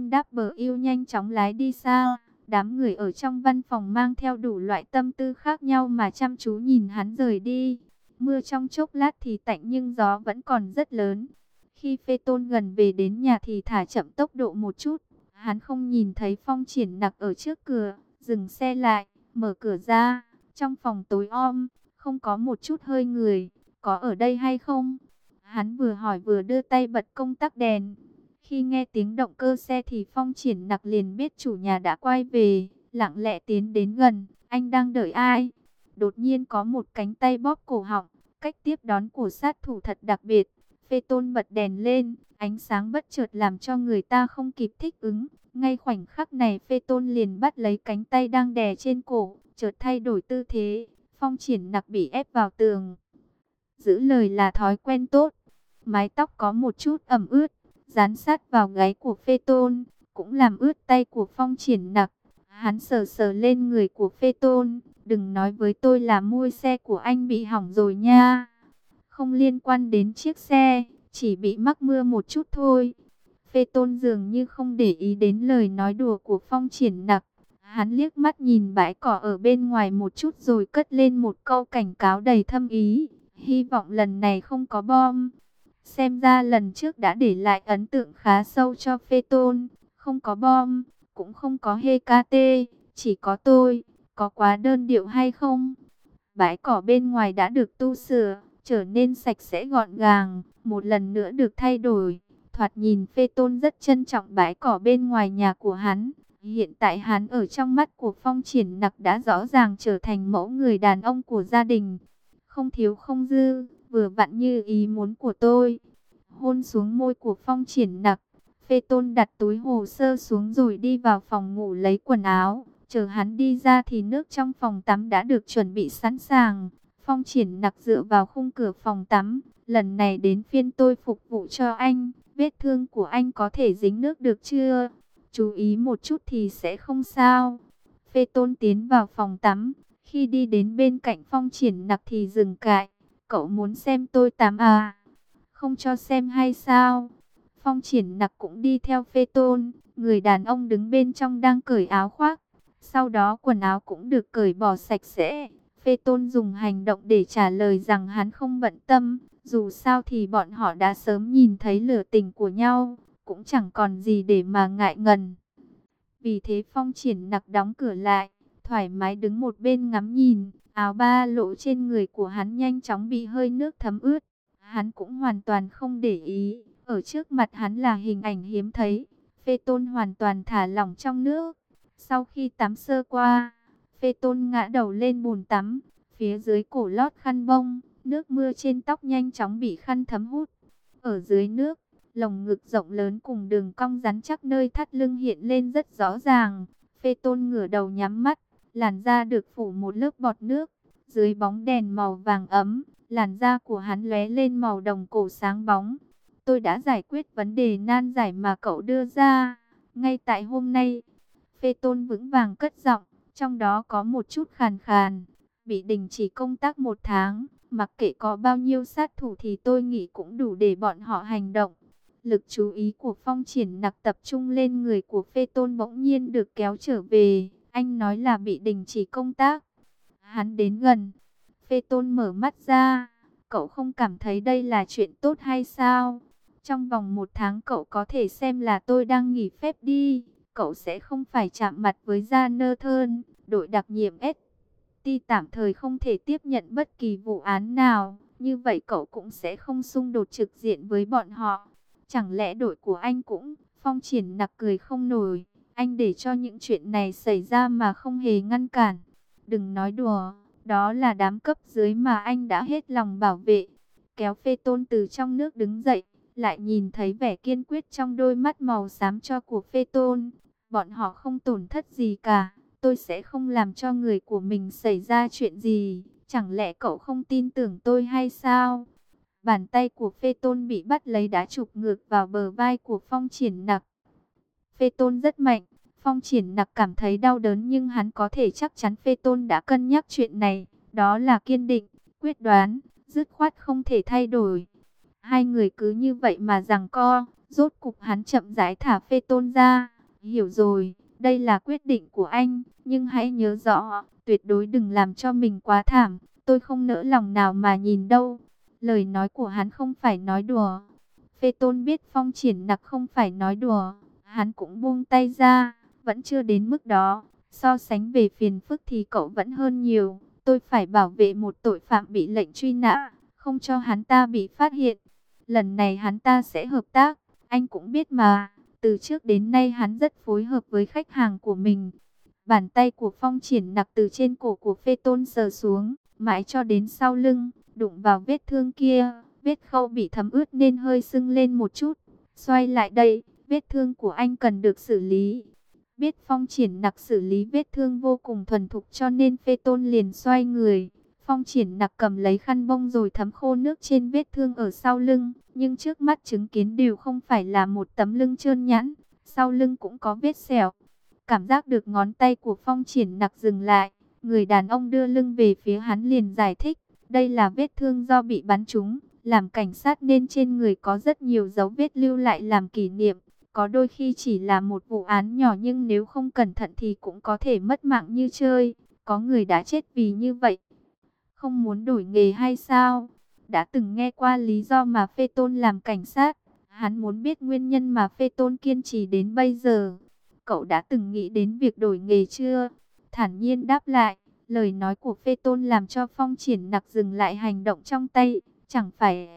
BMW nhanh chóng lái đi xa. Đám người ở trong văn phòng mang theo đủ loại tâm tư khác nhau mà chăm chú nhìn hắn rời đi. Mưa trong chốc lát thì tạnh nhưng gió vẫn còn rất lớn. Khi Phê Tôn gần về đến nhà thì thả chậm tốc độ một chút. Hắn không nhìn thấy Phong Triển Nặc ở trước cửa, dừng xe lại, mở cửa ra. Trong phòng tối om, không có một chút hơi người. Có ở đây hay không? Hắn vừa hỏi vừa đưa tay bật công tắc đèn. Khi nghe tiếng động cơ xe thì Phong Triển Nặc liền biết chủ nhà đã quay về, lặng lẽ tiến đến gần. Anh đang đợi ai? Đột nhiên có một cánh tay bóp cổ họng, cách tiếp đón của sát thủ thật đặc biệt. Phê Tôn bật đèn lên, ánh sáng bất chợt làm cho người ta không kịp thích ứng. Ngay khoảnh khắc này Phê Tôn liền bắt lấy cánh tay đang đè trên cổ, chợt thay đổi tư thế. Phong Triển Nặc bị ép vào tường. Giữ lời là thói quen tốt. Mái tóc có một chút ẩm ướt, dán sát vào gáy của Phê Tôn, cũng làm ướt tay của Phong Triển Nặc. Hắn sờ sờ lên người của Phê Tôn. Đừng nói với tôi là mui xe của anh bị hỏng rồi nha. Không liên quan đến chiếc xe, chỉ bị mắc mưa một chút thôi. Phê Tôn dường như không để ý đến lời nói đùa của Phong Triển Nặc. Hắn liếc mắt nhìn bãi cỏ ở bên ngoài một chút rồi cất lên một câu cảnh cáo đầy thâm ý. Hy vọng lần này không có bom. Xem ra lần trước đã để lại ấn tượng khá sâu cho Phê Tôn. Không có bom, cũng không có HKT, chỉ có tôi. Có quá đơn điệu hay không? Bãi cỏ bên ngoài đã được tu sửa, trở nên sạch sẽ gọn gàng, một lần nữa được thay đổi. Thoạt nhìn Phê Tôn rất trân trọng bãi cỏ bên ngoài nhà của hắn. Hiện tại hắn ở trong mắt của Phong Triển Nặc đã rõ ràng trở thành mẫu người đàn ông của gia đình. Không thiếu không dư, vừa vặn như ý muốn của tôi. Hôn xuống môi của Phong Triển Nặc, Phê Tôn đặt túi hồ sơ xuống rồi đi vào phòng ngủ lấy quần áo. Chờ hắn đi ra thì nước trong phòng tắm đã được chuẩn bị sẵn sàng. Phong Triển Nặc dựa vào khung cửa phòng tắm. Lần này đến phiên tôi phục vụ cho anh. Vết thương của anh có thể dính nước được chưa? Chú ý một chút thì sẽ không sao. Phê Tôn tiến vào phòng tắm. Khi đi đến bên cạnh Phong Triển Nặc thì dừng cại. Cậu muốn xem tôi tắm à? Không cho xem hay sao? Phong Triển Nặc cũng đi theo Phê Tôn. Người đàn ông đứng bên trong đang cởi áo khoác. Sau đó quần áo cũng được cởi bỏ sạch sẽ. Phê Tôn dùng hành động để trả lời rằng hắn không bận tâm. Dù sao thì bọn họ đã sớm nhìn thấy lửa tình của nhau. Cũng chẳng còn gì để mà ngại ngần. Vì thế Phong Triển Nặc đóng cửa lại, thoải mái đứng một bên ngắm nhìn. Áo ba lỗ trên người của hắn nhanh chóng bị hơi nước thấm ướt. Hắn cũng hoàn toàn không để ý. Ở trước mặt hắn là hình ảnh hiếm thấy. Phê Tôn hoàn toàn thả lỏng trong nước. Sau khi tắm sơ qua, Phê Tôn ngã đầu lên bồn tắm, phía dưới cổ lót khăn bông, nước mưa trên tóc nhanh chóng bị khăn thấm hút. Ở dưới nước, lồng ngực rộng lớn cùng đường cong rắn chắc nơi thắt lưng hiện lên rất rõ ràng. Phê Tôn ngửa đầu nhắm mắt, làn da được phủ một lớp bọt nước. Dưới bóng đèn màu vàng ấm, làn da của hắn lóe lên màu đồng cổ sáng bóng. Tôi đã giải quyết vấn đề nan giải mà cậu đưa ra. Ngay tại hôm nay, Phê Tôn vững vàng cất giọng, trong đó có một chút khàn khàn. Bị đình chỉ công tác 1 tháng, mặc kệ có bao nhiêu sát thủ thì tôi nghĩ cũng đủ để bọn họ hành động. Lực chú ý của Phong Triển Nặc tập trung lên người của Phê Tôn bỗng nhiên được kéo trở về. Anh nói là bị đình chỉ công tác. Hắn đến gần. Phê Tôn mở mắt ra. Cậu không cảm thấy đây là chuyện tốt hay sao? Trong vòng 1 tháng cậu có thể xem là tôi đang nghỉ phép đi. Cậu sẽ không phải chạm mặt với Gia Nơ Thơn. Đội đặc nhiệm ST tạm thời không thể tiếp nhận bất kỳ vụ án nào. Như vậy cậu cũng sẽ không xung đột trực diện với bọn họ. Chẳng lẽ đội của anh cũng... Phong Triển Nặc cười không nổi. Anh để cho những chuyện này xảy ra mà không hề ngăn cản. Đừng nói đùa. Đó là đám cấp dưới mà anh đã hết lòng bảo vệ. Kéo Phê Tôn từ trong nước đứng dậy. Lại nhìn thấy vẻ kiên quyết trong đôi mắt màu xám cho của Phê Tôn. Bọn họ không tổn thất gì cả. Tôi sẽ không làm cho người của mình xảy ra chuyện gì. Chẳng lẽ cậu không tin tưởng tôi hay sao? Bàn tay của Phê Tôn bị bắt lấy đã chụp ngược vào bờ vai của Phong Triển Nặc. Phê Tôn rất mạnh. Phong Triển Nặc cảm thấy đau đớn nhưng hắn có thể chắc chắn Phê Tôn đã cân nhắc chuyện này. Đó là kiên định, quyết đoán, dứt khoát không thể thay đổi. Hai người cứ như vậy mà giằng co. Rốt cục hắn chậm rãi thả Phê Tôn ra. Hiểu rồi, đây là quyết định của anh. Nhưng hãy nhớ rõ, tuyệt đối đừng làm cho mình quá thảm. Tôi không nỡ lòng nào mà nhìn đâu. Lời nói của hắn không phải nói đùa. Phê Tôn biết Phong Triển Nặc không phải nói đùa. Hắn cũng buông tay ra. Vẫn chưa đến mức đó. So sánh về phiền phức thì cậu vẫn hơn nhiều. Tôi phải bảo vệ một tội phạm bị lệnh truy nã. Không cho hắn ta bị phát hiện. Lần này hắn ta sẽ hợp tác. Anh cũng biết mà. Từ trước đến nay hắn rất phối hợp với khách hàng của mình. Bàn tay của Phong Triển Nặc từ trên cổ của Phê Tôn sờ xuống. Mãi cho đến sau lưng. Đụng vào vết thương kia. Vết khâu bị thấm ướt nên hơi sưng lên một chút. Xoay lại đây. Vết thương của anh cần được xử lý. Biết Phong Triển Nặc xử lý vết thương vô cùng thuần thục cho nên Phê Tôn liền xoay người. Phong Triển Nặc cầm lấy khăn bông rồi thấm khô nước trên vết thương ở sau lưng. Nhưng trước mắt chứng kiến đều không phải là một tấm lưng trơn nhẵn. Sau lưng cũng có vết sẹo. Cảm giác được ngón tay của Phong Triển Nặc dừng lại. Người đàn ông đưa lưng về phía hắn liền giải thích. Đây là vết thương do bị bắn trúng. Làm cảnh sát nên trên người có rất nhiều dấu vết lưu lại làm kỷ niệm. Có đôi khi chỉ là một vụ án nhỏ nhưng nếu không cẩn thận thì cũng có thể mất mạng như chơi. Có người đã chết vì như vậy. Không muốn đổi nghề hay sao? Đã từng nghe qua lý do mà Phê Tôn làm cảnh sát. Hắn muốn biết nguyên nhân mà Phê Tôn kiên trì đến bây giờ. Cậu đã từng nghĩ đến việc đổi nghề chưa? Thản nhiên đáp lại. Lời nói của Phê Tôn làm cho Phong Triển Nặc dừng lại hành động trong tay. Chẳng phải...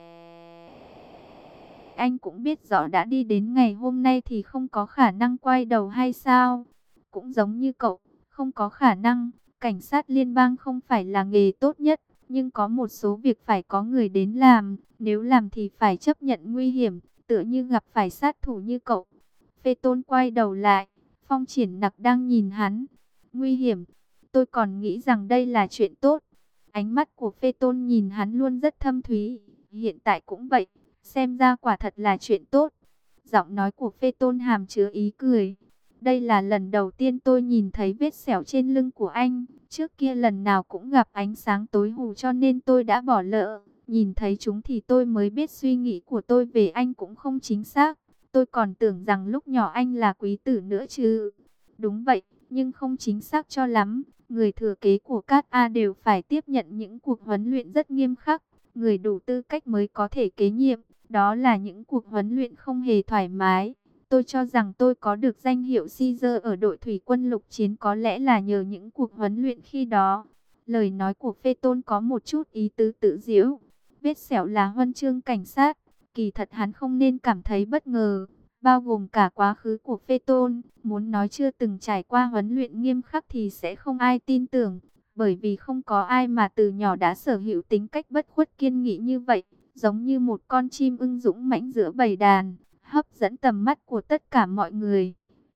Anh cũng biết rõ đã đi đến ngày hôm nay thì không có khả năng quay đầu hay sao? Cũng giống như cậu, không có khả năng. Cảnh sát liên bang không phải là nghề tốt nhất, nhưng có một số việc phải có người đến làm. Nếu làm thì phải chấp nhận nguy hiểm, tựa như gặp phải sát thủ như cậu. Phê Tôn quay đầu lại, Phong Triển Nặc đang nhìn hắn. Nguy hiểm, tôi còn nghĩ rằng đây là chuyện tốt. Ánh mắt của Phê Tôn nhìn hắn luôn rất thâm thúy, hiện tại cũng vậy. Xem ra quả thật là chuyện tốt. Giọng nói của Phê Tôn hàm chứa ý cười. Đây là lần đầu tiên tôi nhìn thấy vết sẹo trên lưng của anh. Trước kia lần nào cũng gặp ánh sáng tối hù cho nên tôi đã bỏ lỡ. Nhìn thấy chúng thì tôi mới biết suy nghĩ của tôi về anh cũng không chính xác. Tôi còn tưởng rằng lúc nhỏ anh là quý tử nữa chứ. Đúng vậy, nhưng không chính xác cho lắm. Người thừa kế của Cát A đều phải tiếp nhận những cuộc huấn luyện rất nghiêm khắc. Người đủ tư cách mới có thể kế nhiệm. Đó là những cuộc huấn luyện không hề thoải mái. Tôi cho rằng tôi có được danh hiệu Caesar ở đội thủy quân lục chiến có lẽ là nhờ những cuộc huấn luyện khi đó. Lời nói của Phê Tôn có một chút ý tứ tự giễu. Vết sẹo là huân chương cảnh sát. Kỳ thật hắn không nên cảm thấy bất ngờ. bao gồm cả quá khứ của Phê Tôn. Muốn nói chưa từng trải qua huấn luyện nghiêm khắc thì sẽ không ai tin tưởng, bởi vì không có ai mà từ nhỏ đã sở hữu tính cách bất khuất kiên nghị như vậy, giống như một con chim ưng dũng mãnh giữa bầy đàn, hấp dẫn tầm mắt của tất cả mọi người.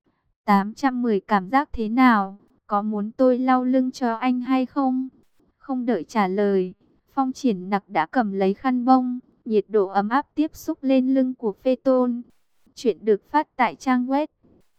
810 cảm giác thế nào? Có muốn tôi lau lưng cho anh hay không? Không đợi trả lời, Phong Triển Nặc đã cầm lấy khăn bông, nhiệt độ ấm áp tiếp xúc lên lưng của Phê Tôn. Chuyện được phát tại trang web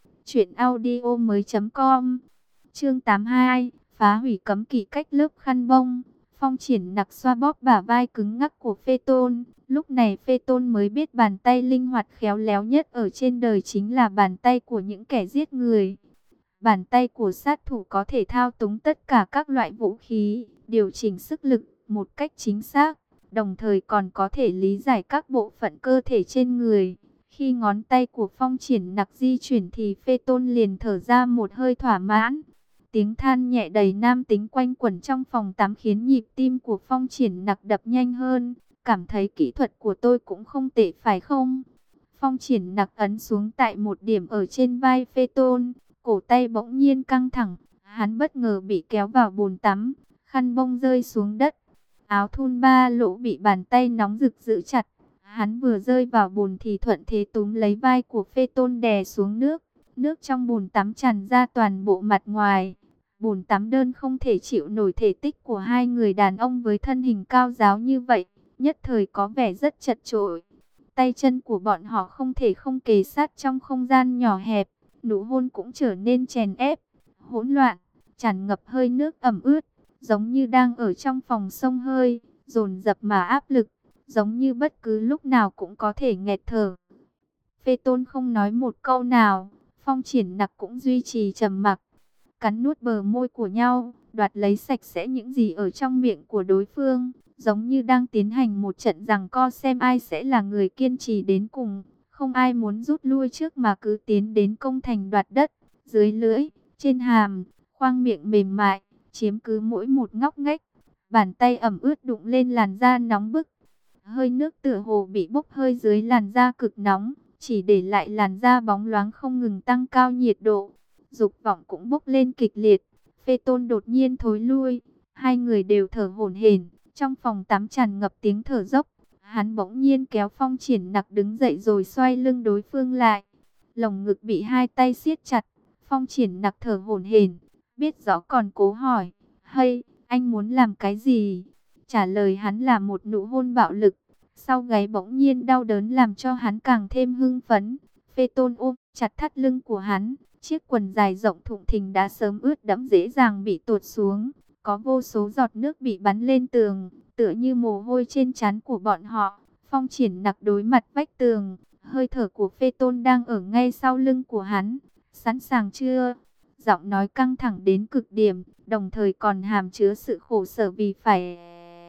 truyệnaudiomoi.com. Chương 82, phá hủy cấm kỵ cách lớp khăn bông. Phong Triển Nặc xoa bóp bả vai cứng ngắc của Phê Tôn. Lúc này Phê Tôn mới biết bàn tay linh hoạt khéo léo nhất ở trên đời chính là bàn tay của những kẻ giết người. Bàn tay của sát thủ có thể thao túng tất cả các loại vũ khí, điều chỉnh sức lực một cách chính xác, đồng thời còn có thể lý giải các bộ phận cơ thể trên người. Khi ngón tay của Phong Triển Nặc di chuyển thì Phê Tôn liền thở ra một hơi thỏa mãn. Tiếng than nhẹ đầy nam tính quanh quẩn trong phòng tắm khiến nhịp tim của Phong Triển Nặc đập nhanh hơn. Cảm thấy kỹ thuật của tôi cũng không tệ phải không? Phong Triển Nặc ấn xuống tại một điểm ở trên vai Phê Tôn. Cổ tay bỗng nhiên căng thẳng, hắn bất ngờ bị kéo vào bồn tắm, khăn bông rơi xuống đất. Áo thun ba lỗ bị bàn tay nóng rực giữ chặt. Hắn vừa rơi vào bồn thì thuận thế túm lấy vai của Phê Tôn đè xuống nước. Nước trong bồn tắm tràn ra toàn bộ mặt ngoài. Bồn tắm đơn không thể chịu nổi thể tích của hai người đàn ông với thân hình cao ráo như vậy, nhất thời có vẻ rất chật chội. Tay chân của bọn họ không thể không kề sát trong không gian nhỏ hẹp. Nụ hôn cũng trở nên chèn ép, hỗn loạn, tràn ngập hơi nước ẩm ướt, giống như đang ở trong phòng xông hơi, dồn dập mà áp lực, giống như bất cứ lúc nào cũng có thể nghẹt thở. Phê Tôn không nói một câu nào, Phong Triển Nặc cũng duy trì trầm mặc, cắn nuốt bờ môi của nhau, đoạt lấy sạch sẽ những gì ở trong miệng của đối phương, giống như đang tiến hành một trận giằng co xem ai sẽ là người kiên trì đến cùng. Không ai muốn rút lui trước mà cứ tiến đến công thành đoạt đất. Dưới lưỡi, trên hàm, khoang miệng mềm mại, chiếm cứ mỗi một ngóc ngách. Bàn tay ẩm ướt đụng lên làn da nóng bức. Hơi nước tựa hồ bị bốc hơi dưới làn da cực nóng, chỉ để lại làn da bóng loáng không ngừng tăng cao nhiệt độ. Dục vọng cũng bốc lên kịch liệt. Phê Tôn đột nhiên thối lui. Hai người đều thở hổn hển, trong phòng tắm tràn ngập tiếng thở dốc. Hắn bỗng nhiên kéo Phong Triển Nặc đứng dậy rồi xoay lưng đối phương lại. Lồng ngực bị hai tay siết chặt. Phong Triển Nặc thở hổn hển, biết rõ còn cố hỏi, "Hay, anh muốn làm cái gì?" Trả lời hắn là một nụ hôn bạo lực. Sau gáy bỗng nhiên đau đớn làm cho hắn càng thêm hưng phấn. Phê Tôn ôm chặt thắt lưng của hắn. Chiếc quần dài rộng thùng thình đã sớm ướt đẫm dễ dàng bị tuột xuống. Có vô số giọt nước bị bắn lên tường, tựa như mồ hôi trên trán của bọn họ. Phong Triển Nặc đối mặt vách tường, hơi thở của Phê Tôn đang ở ngay sau lưng của hắn. "Sẵn sàng chưa?" Giọng nói căng thẳng đến cực điểm, đồng thời còn hàm chứa sự khổ sở vì phải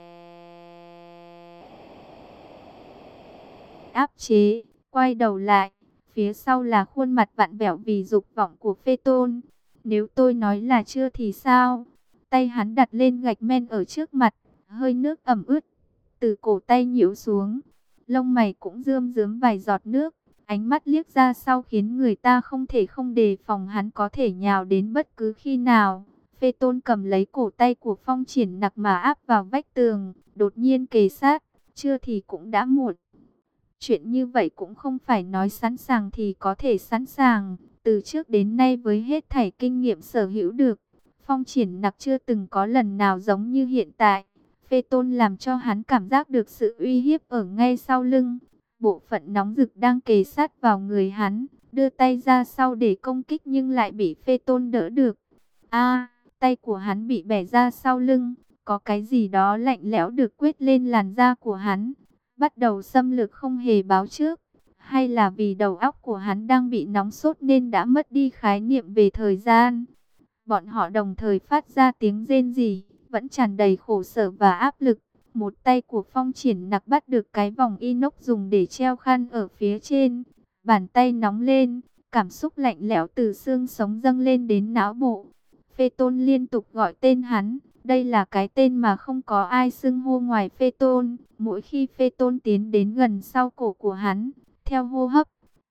áp chế. Quay đầu lại, phía sau là khuôn mặt vặn vẹo vì dục vọng của Phê Tôn. "Nếu tôi nói là chưa thì sao?" Tay hắn đặt lên gạch men ở trước mặt, hơi nước ẩm ướt từ cổ tay nhiễu xuống, lông mày cũng rơm rớm vài giọt nước, ánh mắt liếc ra sau khiến người ta không thể không đề phòng hắn có thể nhào đến bất cứ khi nào. Phê Tôn cầm lấy cổ tay của Phong Triển Nặc mà áp vào vách tường, đột nhiên kề sát, chưa thì cũng đã muộn. Chuyện như vậy cũng không phải nói sẵn sàng thì có thể sẵn sàng, từ trước đến nay với hết thảy kinh nghiệm sở hữu được, Phong Triển Nặc chưa từng có lần nào giống như hiện tại. Phê Tôn làm cho hắn cảm giác được sự uy hiếp ở ngay sau lưng. Bộ phận nóng rực đang kề sát vào người hắn, đưa tay ra sau để công kích nhưng lại bị Phê Tôn đỡ được. Tay của hắn bị bẻ ra sau lưng, có cái gì đó lạnh lẽo được quết lên làn da của hắn, bắt đầu xâm lược không hề báo trước. Hay là vì đầu óc của hắn đang bị nóng sốt nên đã mất đi khái niệm về thời gian. Bọn họ đồng thời phát ra tiếng rên rỉ, vẫn tràn đầy khổ sở và áp lực. Một tay của Phong Triển Nặc bắt được cái vòng inox dùng để treo khăn ở phía trên. Bàn tay nóng lên, cảm xúc lạnh lẽo từ xương sống dâng lên đến não bộ. Phê Tôn liên tục gọi tên hắn. Đây là cái tên mà không có ai xưng hô ngoài Phê Tôn. Mỗi khi Phê Tôn tiến đến gần sau cổ của hắn, theo hô hấp,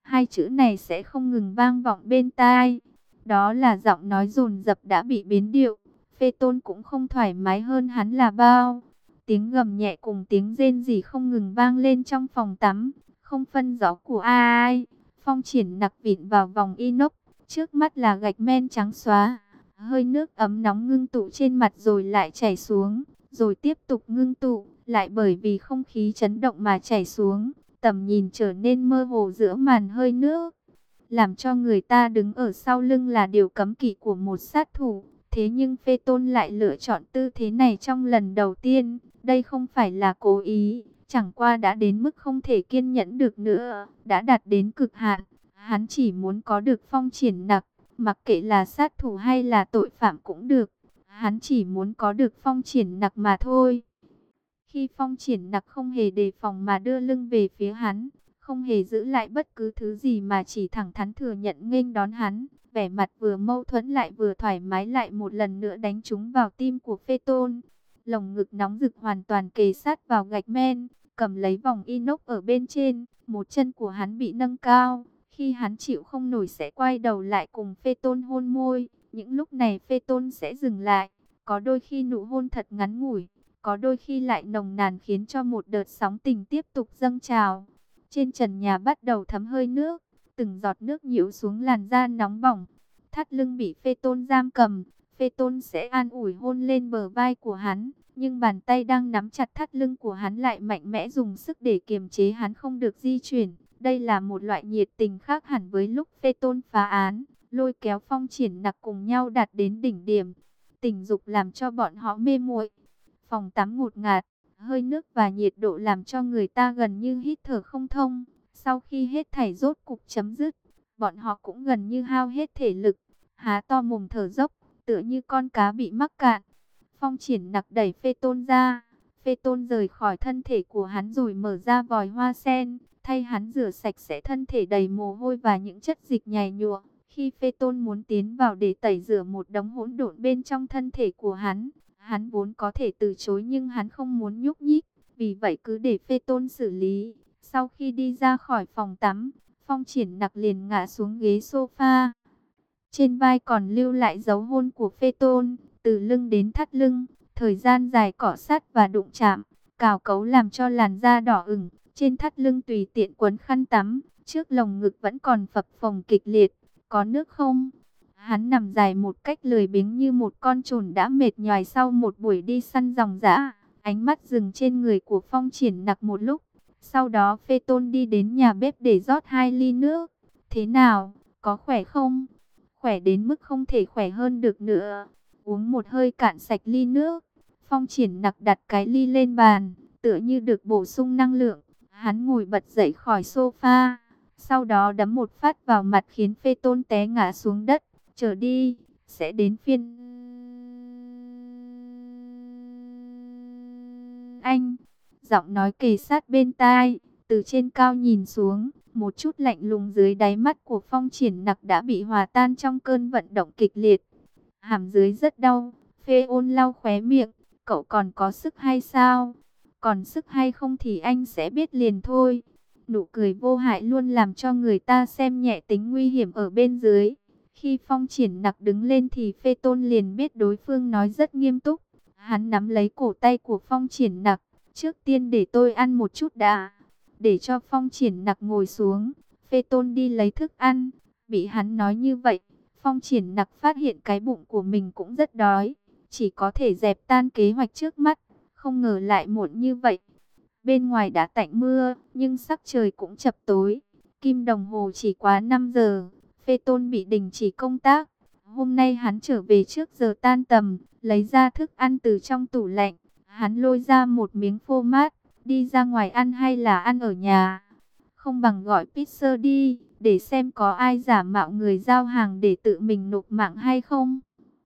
Hai chữ này sẽ không ngừng vang vọng bên tai. Đó là giọng nói dồn dập đã bị biến điệu. Phê Tôn cũng không thoải mái hơn hắn là bao. Tiếng gầm nhẹ cùng tiếng rên rỉ không ngừng vang lên trong phòng tắm, không phân rõ của ai. Phong Triển Nặc vịn vào vòng inox, trước mắt là gạch men trắng xóa. Hơi nước ấm nóng ngưng tụ trên mặt rồi lại chảy xuống, rồi tiếp tục ngưng tụ, lại bởi vì không khí chấn động mà chảy xuống. Tầm nhìn trở nên mơ hồ giữa màn hơi nước, làm cho người ta đứng ở sau lưng là điều cấm kỵ của một sát thủ. Thế nhưng Phê Tôn lại lựa chọn tư thế này trong lần đầu tiên. Đây không phải là cố ý, chẳng qua đã đến mức không thể kiên nhẫn được nữa, đã đạt đến cực hạn. Hắn chỉ muốn có được Phong Triển Nặc, mặc kệ là sát thủ hay là tội phạm cũng được. Hắn chỉ muốn có được Phong Triển Nặc mà thôi. Khi Phong Triển Nặc không hề đề phòng mà đưa lưng về phía hắn, không hề giữ lại bất cứ thứ gì mà chỉ thẳng thắn thừa nhận nghênh đón hắn, vẻ mặt vừa mâu thuẫn lại vừa thoải mái lại một lần nữa đánh trúng vào tim của Phê Tôn. Lồng ngực nóng rực hoàn toàn kề sát vào gạch men, cầm lấy vòng inox ở bên trên, một chân của hắn bị nâng cao. Khi hắn chịu không nổi sẽ quay đầu lại cùng Phê Tôn hôn môi, những lúc này Phê Tôn sẽ dừng lại, có đôi khi nụ hôn thật ngắn ngủi, có đôi khi lại nồng nàn khiến cho một đợt sóng tình tiếp tục dâng trào. Trên trần nhà bắt đầu thấm hơi nước, từng giọt nước nhiễu xuống làn da nóng bỏng. Thắt lưng bị Phê Tôn giam cầm, Phê Tôn sẽ an ủi hôn lên bờ vai của hắn, nhưng bàn tay đang nắm chặt thắt lưng của hắn lại mạnh mẽ dùng sức để kiềm chế hắn không được di chuyển. Đây là một loại nhiệt tình khác hẳn với lúc Phê Tôn phá án, lôi kéo Phong Triển Nặc cùng nhau đạt đến đỉnh điểm. Tình dục làm cho bọn họ mê muội. Phòng tắm ngột ngạt, hơi nước và nhiệt độ làm cho người ta gần như hít thở không thông. Sau khi hết thảy rốt cục chấm dứt, bọn họ cũng gần như hao hết thể lực, há to mồm thở dốc, tựa như con cá bị mắc cạn. Phong Triển Nặc đẩy Phê Tôn ra, Phê Tôn rời khỏi thân thể của hắn rồi mở ra vòi hoa sen, thay hắn rửa sạch sẽ thân thể đầy mồ hôi và những chất dịch nhầy nhụa. Khi Phê Tôn muốn tiến vào để tẩy rửa một đống hỗn độn bên trong thân thể của hắn, hắn vốn có thể từ chối nhưng hắn không muốn nhúc nhích, vì vậy cứ để Phê Tôn xử lý. Sau khi đi ra khỏi phòng tắm, Phong Triển Nặc liền ngã xuống ghế sofa. Trên vai còn lưu lại dấu hôn của Phê Tôn, từ lưng đến thắt lưng, thời gian dài cọ sát và đụng chạm, cào cấu làm cho làn da đỏ ửng. Trên thắt lưng tùy tiện quấn khăn tắm, trước lồng ngực vẫn còn phập phồng kịch liệt. Có nước không? Hắn nằm dài một cách lười biếng như một con trồn đã mệt nhoài sau một buổi đi săn ròng rã. Ánh mắt dừng trên người của Phong Triển Nặc một lúc. Sau đó Phê Tôn đi đến nhà bếp để rót 2 ly nước. Thế nào? Có khỏe không? Khỏe đến mức không thể khỏe hơn được nữa. Uống một hơi cạn sạch ly nước. Phong Triển Nặc đặt cái ly lên bàn, tựa như được bổ sung năng lượng. Hắn ngồi bật dậy khỏi sofa, sau đó đấm một phát vào mặt khiến Phê Tôn té ngã xuống đất. Trở đi, sẽ đến phiên anh. Giọng nói kề sát bên tai, từ trên cao nhìn xuống, một chút lạnh lùng dưới đáy mắt của Phong Triển Nặc đã bị hòa tan trong cơn vận động kịch liệt. Hàm dưới rất đau, Phê Ôn lau khóe miệng, cậu còn có sức hay sao? Còn sức hay không thì anh sẽ biết liền thôi. Nụ cười vô hại luôn làm cho người ta xem nhẹ tính nguy hiểm ở bên dưới. Khi Phong Triển Nặc đứng lên thì Phê Tôn liền biết đối phương nói rất nghiêm túc. Hắn nắm lấy cổ tay của Phong Triển Nặc. Trước tiên để tôi ăn một chút đã. Để cho Phong Triển Nặc ngồi xuống, Phê Tôn đi lấy thức ăn. Bị hắn nói như vậy, Phong Triển Nặc phát hiện cái bụng của mình cũng rất đói. Chỉ có thể dẹp tan kế hoạch trước mắt. Không ngờ lại muộn như vậy. Bên ngoài đã tạnh mưa, nhưng sắc trời cũng chập tối. Kim đồng hồ chỉ quá 5 giờ. Phê Tôn bị đình chỉ công tác. Hôm nay hắn trở về trước giờ tan tầm, lấy ra thức ăn từ trong tủ lạnh. Hắn lôi ra một miếng phô mát, đi ra ngoài ăn hay là ăn ở nhà. Không bằng gọi pizza đi, để xem có ai giả mạo người giao hàng để tự mình nộp mạng hay không.